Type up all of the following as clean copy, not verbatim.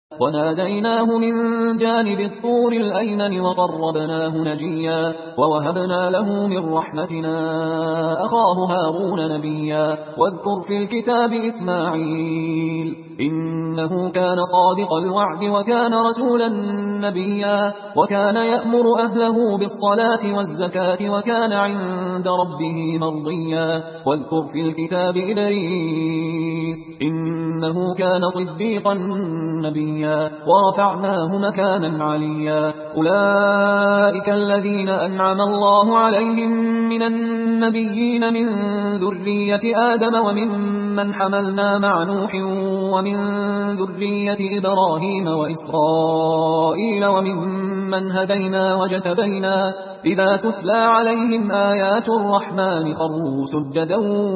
وناديناه من جانب الطور الأيمن وقربناه نجيا ووهبنا له من رحمتنا أخاه هارون نبيا واذكر في الكتاب إسماعيل إنه كان صادق الوعد وكان رسولا نبيا وكان يأمر أهله بالصلاة والزكاة وكان عند ربه مرضيا واذكر في الكتاب إدريس إنه كان صديقا نبيا ورفعناه مكانا عليا أولئك الذين أنعم الله عليهم من النبيين من ذرية آدم وممن حملنا مع نوح ومن ذرية إبراهيم وإسرائيل وممن هدينا وجتبينا إذا تتلى عليهم آيات الرحمن خروا سجدا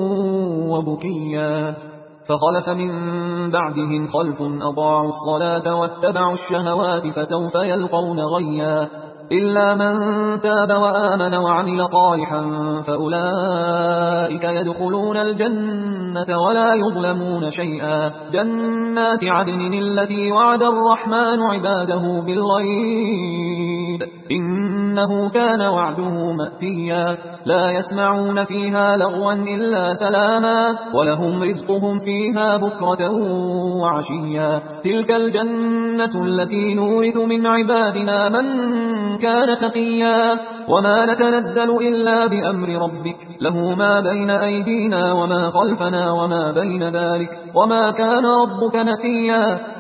وبكيا فخلف من بعدهم خلف أضاعوا الصلاة واتبعوا الشهوات فسوف يلقون غيا إلا من تاب وآمن وعمل صالحا فأولئك يدخلون الجنة ولا يظلمون شيئا جنات عدن التي وعد الرحمن عباده بالغيب إنه كان وعده مأتيا لا يسمعون فيها لغوا إلا سلاما ولهم رزقهم فيها بكرة وعشيا تلك الجنة التي نورث من عبادنا من كان تقيا وما نتنزل إلا بأمر ربك له ما بين أيدينا وما خلفنا وما بين ذلك وما كان ربك نسيا